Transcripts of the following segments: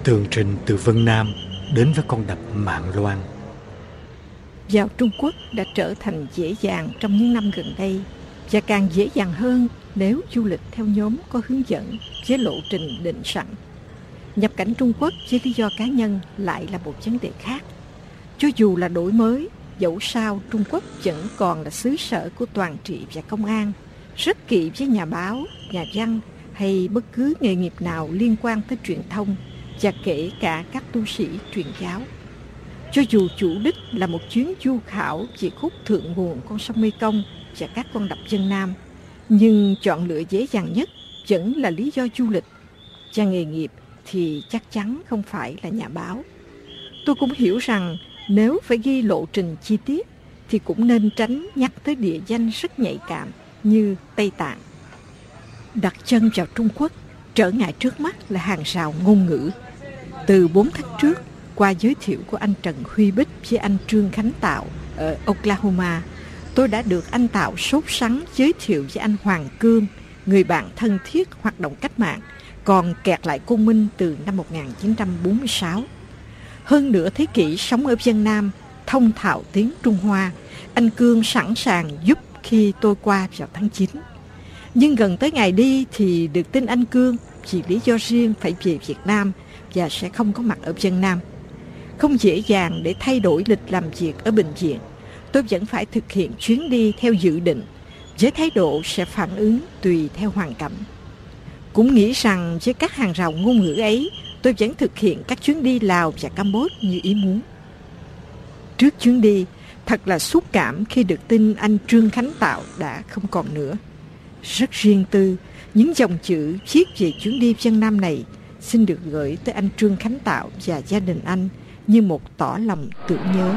Tường trình từ Vân Nam đến với con đập Mạn Loan. Vào Trung Quốc đã trở thành dễ dàng trong những năm gần đây, và càng dễ dàng hơn nếu du lịch theo nhóm có hướng dẫn với lộ trình định sẵn. Nhập cảnh Trung Quốc với lý do cá nhân lại là một vấn đề khác. Cho dù là đổi mới, dẫu sao Trung Quốc vẫn còn là xứ sở của toàn trị và công an, rất kỵ với nhà báo, nhà văn hay bất cứ nghề nghiệp nào liên quan tới truyền thông, và kể cả các tu sĩ truyền giáo. Cho dù chủ đích là một chuyến du khảo về khúc thượng nguồn con sông Mekong và các con đập Vân Nam, nhưng chọn lựa dễ dàng nhất vẫn là lý do du lịch, và nghề nghiệp thì chắc chắn không phải là nhà báo. Tôi cũng hiểu rằng nếu phải ghi lộ trình chi tiết thì cũng nên tránh nhắc tới địa danh rất nhạy cảm như Tây Tạng. Đặt chân vào Trung Quốc, trở ngại trước mắt là hàng rào ngôn ngữ. Từ 4 tháng trước, qua giới thiệu của anh Trần Huy Bích với anh Trương Khánh Tạo ở Oklahoma, tôi đã được anh Tạo sốt sắng giới thiệu với anh Hoàng Cương, người bạn thân thiết hoạt động cách mạng, còn kẹt lại Côn Minh từ năm 1946. Hơn nửa thế kỷ sống ở Vân Nam, thông thạo tiếng Trung Hoa, anh Cương sẵn sàng giúp khi tôi qua vào tháng 9. Nhưng gần tới ngày đi thì được tin anh Cương vì lý do riêng phải về Việt Nam và sẽ không có mặt ở Vân Nam. Không dễ dàng để thay đổi lịch làm việc ở bệnh viện. Tôi vẫn phải thực hiện chuyến đi theo dự định, với thái độ sẽ phản ứng tùy theo hoàn cảnh. Cũng nghĩ rằng với các hàng rào ngôn ngữ ấy, tôi vẫn thực hiện các chuyến đi Lào và Campuchia như ý muốn. Trước chuyến đi, thật là xúc cảm khi được tin anh Trương Khánh Tạo đã không còn nữa. Rất riêng tư, những dòng chữ viết về chuyến đi Vân Nam này xin được gửi tới anh Trương Khánh Tạo và gia đình anh như một tỏ lòng tưởng nhớ.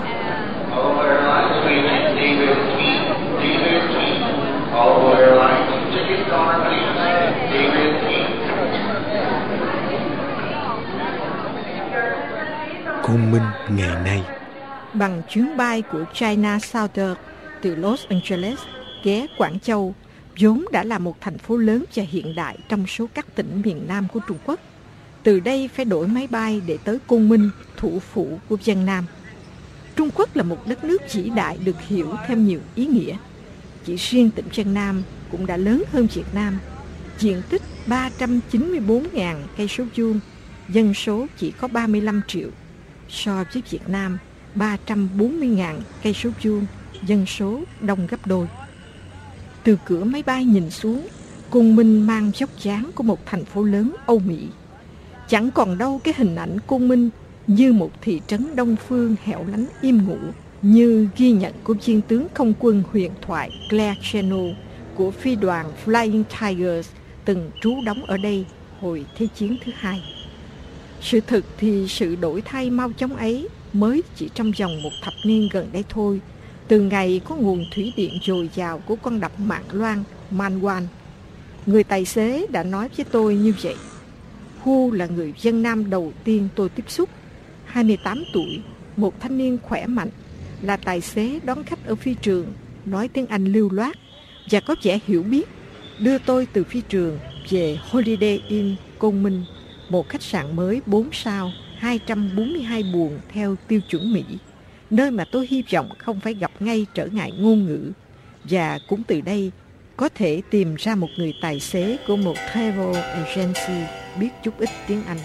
Côn Minh ngày nay. Bằng chuyến bay của China Southern từ Los Angeles ghé Quảng Châu, vốn đã là một thành phố lớn và hiện đại trong số các tỉnh miền Nam của Trung Quốc. Từ đây phải đổi máy bay để tới Côn Minh, thủ phủ của Vân Nam. Trung Quốc là một đất nước vĩ đại được hiểu theo nhiều ý nghĩa. Chỉ riêng tỉnh Vân Nam cũng đã lớn hơn Việt Nam, diện tích 394.000 cây số vuông, dân số chỉ có 35 triệu. So với Việt Nam, 340.000 cây số vuông, dân số đông gấp đôi. Từ cửa máy bay nhìn xuống, Côn Minh mang vóc dáng của một thành phố lớn Âu Mỹ. Chẳng còn đâu cái hình ảnh Côn Minh như một thị trấn đông phương hẻo lánh im ngủ, như ghi nhận của viên tướng không quân huyền thoại Claire Chennault của phi đoàn Flying Tigers từng trú đóng ở đây hồi Thế chiến thứ hai. Sự thực thì sự đổi thay mau chóng ấy mới chỉ trong vòng một thập niên gần đây thôi, từ ngày có nguồn thủy điện dồi dào của con đập Mạn Loan, Man Wan. Người tài xế đã nói với tôi như vậy. Hu là người Vân Nam đầu tiên tôi tiếp xúc, 28 tuổi, một thanh niên khỏe mạnh, là tài xế đón khách ở phi trường, nói tiếng Anh lưu loát và có vẻ hiểu biết, đưa tôi từ phi trường về Holiday Inn Côn Minh, một khách sạn mới 4 sao, 242 buồng theo tiêu chuẩn Mỹ, nơi mà tôi hy vọng không phải gặp ngay trở ngại ngôn ngữ, và cũng từ đây có thể tìm ra một người tài xế của một travel agency biết chút ít tiếng Anh.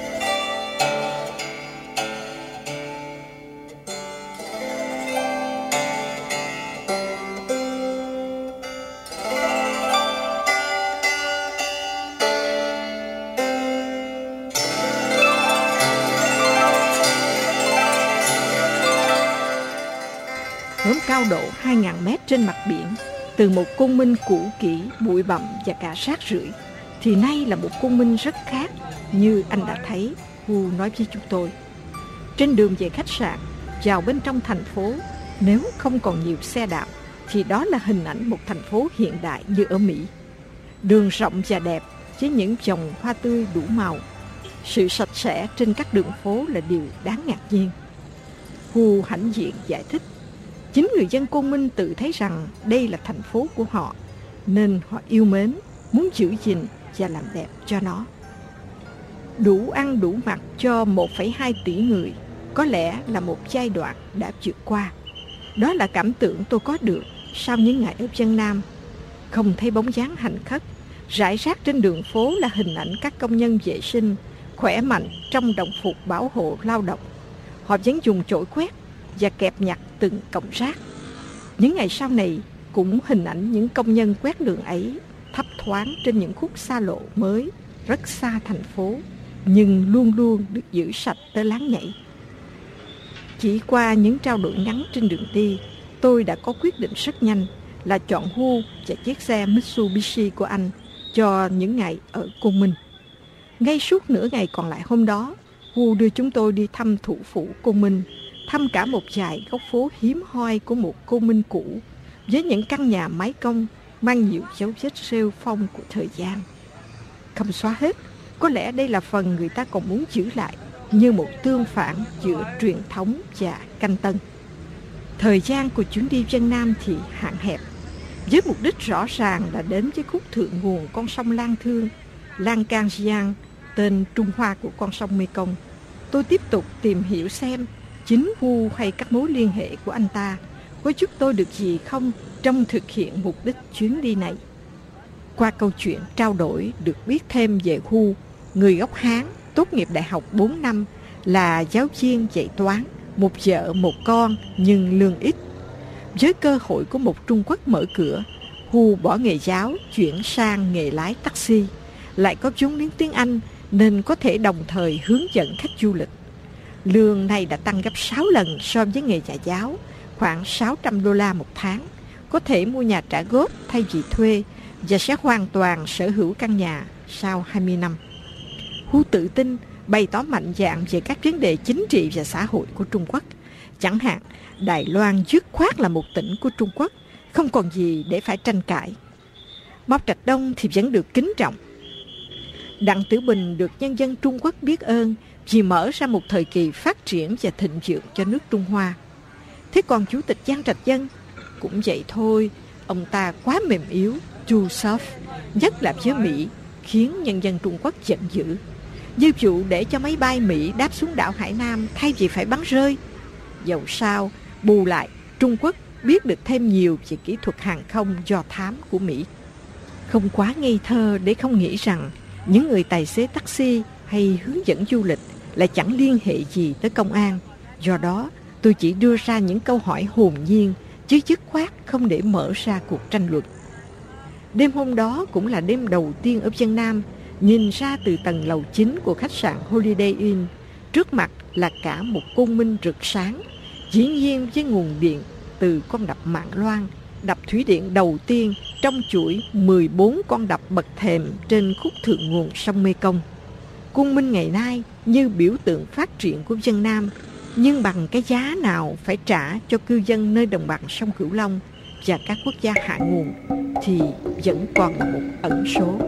Ở cao độ 2.000 mét trên mặt biển, từ một Côn Minh cũ kỹ, bụi bặm và cả rác rưởi, thì nay là một Côn Minh rất khác, như anh đã thấy, Hu nói với chúng tôi. Trên đường về khách sạn, vào bên trong thành phố, nếu không còn nhiều xe đạp, thì đó là hình ảnh một thành phố hiện đại như ở Mỹ. Đường rộng và đẹp, với những dòng hoa tươi đủ màu. Sự sạch sẽ trên các đường phố là điều đáng ngạc nhiên. Hu hãnh diện giải thích. Chính người dân Côn Minh tự thấy rằng đây là thành phố của họ, nên họ yêu mến, muốn giữ gìn và làm đẹp cho nó. đủ ăn đủ mặc cho 1,2 tỷ người, có lẽ là một giai đoạn đã vượt qua. Đó là cảm tưởng tôi có được sau những ngày ở Vân Nam. Không thấy bóng dáng hành khất, rải rác trên đường phố là hình ảnh các công nhân vệ sinh, khỏe mạnh trong đồng phục bảo hộ lao động. Họ vẫn dùng chổi quét và kẹp nhặt từng cọng rác. Những ngày sau này cũng hình ảnh những công nhân quét đường ấy thấp thoáng trên những khúc xa lộ mới, rất xa thành phố, nhưng luôn luôn được giữ sạch tới láng nhảy. Chỉ qua những trao đổi ngắn trên đường đi, tôi đã có quyết định rất nhanh là chọn Hu và chiếc xe Mitsubishi của anh cho những ngày ở Côn Minh. Ngay suốt nửa ngày còn lại hôm đó, Hu đưa chúng tôi đi thăm thủ phủ Côn Minh, thăm cả một vài góc phố hiếm hoi của một Côn Minh cũ, với những căn nhà mái cong mang nhiều dấu vết rêu phong của thời gian. Không xóa hết, có lẽ đây là phần người ta còn muốn giữ lại như một tương phản giữa truyền thống và canh tân. Thời gian của chuyến đi Vân Nam thì hạn hẹp, với mục đích rõ ràng là đến với khúc thượng nguồn con sông Lan Thương, Lan Can Giang, tên Trung Hoa của con sông Mekong. Tôi tiếp tục tìm hiểu xem chính Hu hay các mối liên hệ của anh ta có giúp tôi được gì không trong thực hiện mục đích chuyến đi này. Qua câu chuyện trao đổi được biết thêm về Hu, người gốc Hán, tốt nghiệp đại học 4 năm, là giáo viên dạy toán, một vợ một con nhưng lương ít. Với cơ hội của một Trung Quốc mở cửa, Hu bỏ nghề giáo chuyển sang nghề lái taxi, lại có vốn liếng tiếng Anh nên có thể đồng thời hướng dẫn khách du lịch. Lương này đã tăng gấp 6 lần so với nghề nhà giáo, khoảng $600 một tháng, có thể mua nhà trả góp thay vì thuê và sẽ hoàn toàn sở hữu căn nhà sau 20 năm. Hu tự tin bày tỏ mạnh dạn về các vấn đề chính trị và xã hội của Trung Quốc. Chẳng hạn, Đài Loan dứt khoát là một tỉnh của Trung Quốc, không còn gì để phải tranh cãi. Mao Trạch Đông thì vẫn được kính trọng. Đặng Tiểu Bình được nhân dân Trung Quốc biết ơn vì mở ra một thời kỳ phát triển và thịnh vượng cho nước Trung Hoa. Thế còn Chủ tịch Giang Trạch Dân cũng vậy thôi, ông ta quá mềm yếu, too soft, nhất là với Mỹ, khiến nhân dân Trung Quốc giận dữ. Như vụ để cho máy bay Mỹ đáp xuống đảo Hải Nam thay vì phải bắn rơi. Dẫu sao, bù lại, Trung Quốc biết được thêm nhiều về kỹ thuật hàng không do thám của Mỹ. Không quá ngây thơ để không nghĩ rằng những người tài xế taxi hay hướng dẫn du lịch lại chẳng liên hệ gì tới công an. Do đó, tôi chỉ đưa ra những câu hỏi hồn nhiên, chứ dứt khoát không để mở ra cuộc tranh luận. Đêm hôm đó cũng là đêm đầu tiên ở Vân Nam. Nhìn ra từ tầng lầu chính của khách sạn Holiday Inn, trước mặt là cả một Côn Minh rực sáng, dĩ nhiên với nguồn điện từ con đập Mạn Loan, đập thủy điện đầu tiên trong chuỗi 14 con đập bậc thềm trên khúc thượng nguồn sông Mekong. Côn Minh ngày nay như biểu tượng phát triển của Vân Nam, nhưng bằng cái giá nào phải trả cho cư dân nơi đồng bằng sông Cửu Long và các quốc gia hạ nguồn thì vẫn còn là một ẩn số.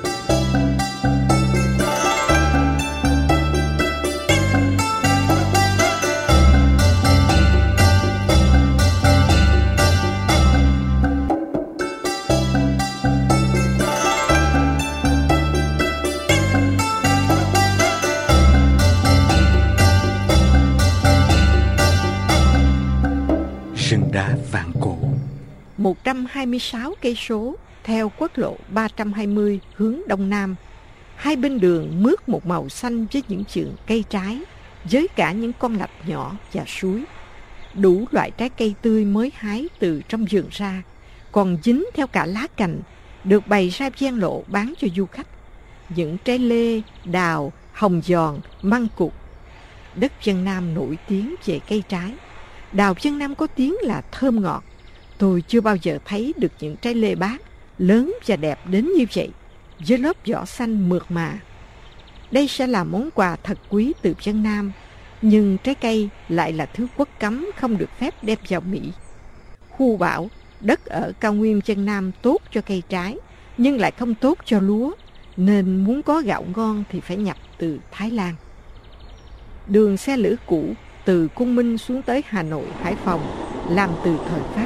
Rừng đá vạn cổ. 126 cây số theo quốc lộ 320 hướng đông nam. Hai bên đường mướt một màu xanh với những vườn cây trái, với cả những con lạch nhỏ và suối. Đủ loại trái cây tươi mới hái từ trong vườn ra, còn dính theo cả lá cành, được bày ra ven lộ bán cho du khách. Những trái lê, đào, hồng giòn, măng cụt. Đất Vân Nam nổi tiếng về cây trái. Đào Vân Nam có tiếng là thơm ngọt. Tôi chưa bao giờ thấy được những trái lê bát lớn và đẹp đến như vậy, với lớp vỏ xanh mượt mà. Đây sẽ là món quà thật quý từ Vân Nam, nhưng trái cây lại là thứ quốc cấm không được phép đem vào Mỹ. Hu bảo đất ở cao nguyên Vân Nam tốt cho cây trái, nhưng lại không tốt cho lúa, nên muốn có gạo ngon thì phải nhập từ Thái Lan. Đường xe lửa cũ từ Côn Minh xuống tới Hà Nội, Hải Phòng làm từ thời Pháp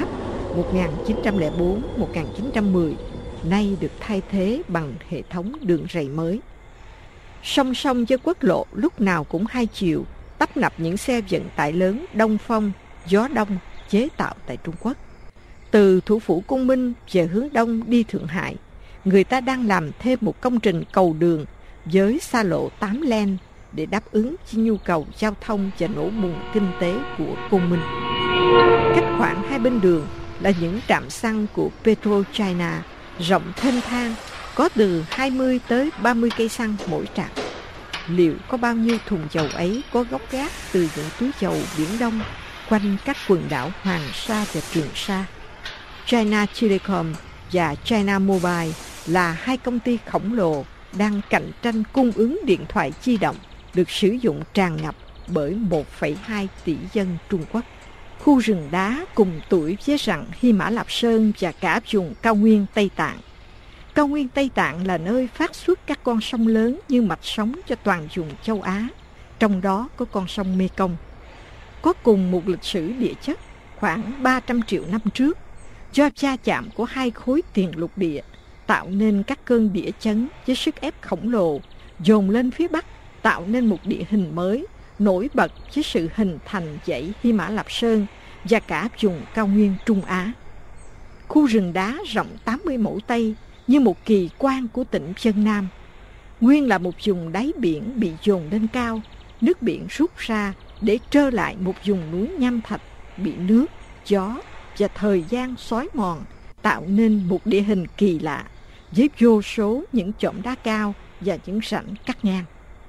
1904-1910, nay được thay thế bằng hệ thống đường ray mới. Song song với quốc lộ lúc nào cũng hai chiều, tấp nập những xe vận tải lớn đông phong, gió đông chế tạo tại Trung Quốc. Từ thủ phủ Cung Minh về hướng đông đi Thượng Hải, người ta đang làm thêm một công trình cầu đường với xa lộ 8 lane để đáp ứng cho nhu cầu giao thông và nổ bùng kinh tế của Cung Minh. Cách khoảng hai bên đường là những trạm xăng của PetroChina rộng thênh thang, có từ 20 tới 30 cây xăng mỗi trạm. Liệu có bao nhiêu thùng dầu ấy có gốc gác từ những túi dầu Biển Đông quanh các quần đảo Hoàng Sa và Trường Sa? China Telecom và China Mobile là hai công ty khổng lồ đang cạnh tranh cung ứng điện thoại di động được sử dụng tràn ngập bởi 1,2 tỷ dân Trung Quốc. Khu rừng đá cùng tuổi với rặng Hy Mã Lạp Sơn và cả vùng cao nguyên Tây Tạng. Cao nguyên Tây Tạng là nơi phát xuất các con sông lớn như mạch sống cho toàn vùng châu Á, trong đó có con sông Mekong. Có cùng một lịch sử địa chất khoảng 300 triệu năm trước, do va chạm của hai khối tiền lục địa tạo nên các cơn địa chấn với sức ép khổng lồ dồn lên phía Bắc, tạo nên một địa hình mới nổi bật với sự hình thành dãy Hy Mã Lạp Sơn và cả vùng cao nguyên Trung Á. Khu rừng đá rộng 80 mẫu Tây như một kỳ quan của tỉnh Vân Nam. Nguyên là một vùng đáy biển bị dồn lên cao, nước biển rút ra để trơ lại một vùng núi nham thạch bị nước, gió và thời gian xói mòn, tạo nên một địa hình kỳ lạ với vô số những chõm đá cao và những rãnh cắt ngang.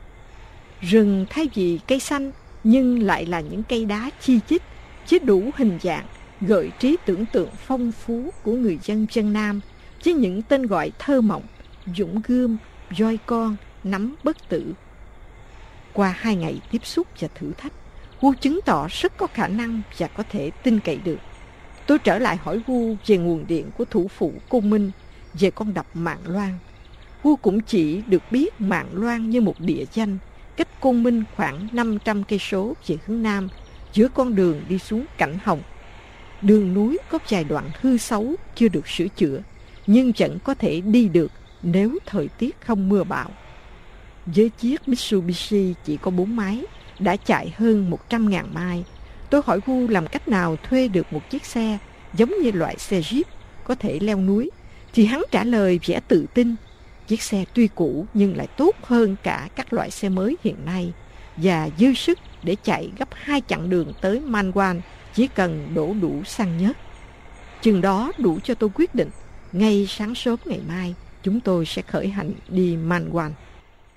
Rừng thay vì cây xanh nhưng lại là những cây đá chi chít với đủ hình dạng, gợi trí tưởng tượng phong phú của người dân Vân Nam với những tên gọi thơ mộng: dũng gươm, voi con, nắm bất tử. Qua 2 ngày tiếp xúc và thử thách, Wu chứng tỏ rất có khả năng và có thể tin cậy được. Tôi trở lại hỏi Wu về nguồn điện của thủ phủ Cung Minh, về con đập Mạn Loan. Wu cũng chỉ được biết Mạn Loan như một địa danh cách Cung Minh khoảng 500 cây số về hướng nam, giữa con đường đi xuống Cảnh Hồng. Đường núi có vài đoạn hư xấu chưa được sửa chữa, nhưng vẫn có thể đi được nếu thời tiết không mưa bão. Với chiếc Mitsubishi chỉ có 4 máy, đã chạy hơn 100.000 mile. Tôi hỏi Wu làm cách nào thuê được một chiếc xe giống như loại xe Jeep có thể leo núi, thì hắn trả lời vẻ tự tin: chiếc xe tuy cũ nhưng lại tốt hơn cả các loại xe mới hiện nay và dư sức để chạy gấp 2 chặng đường tới Manwan, chỉ cần đổ đủ xăng nhớt. Chừng đó đủ cho tôi quyết định ngay sáng sớm ngày mai chúng tôi sẽ khởi hành đi Manwan.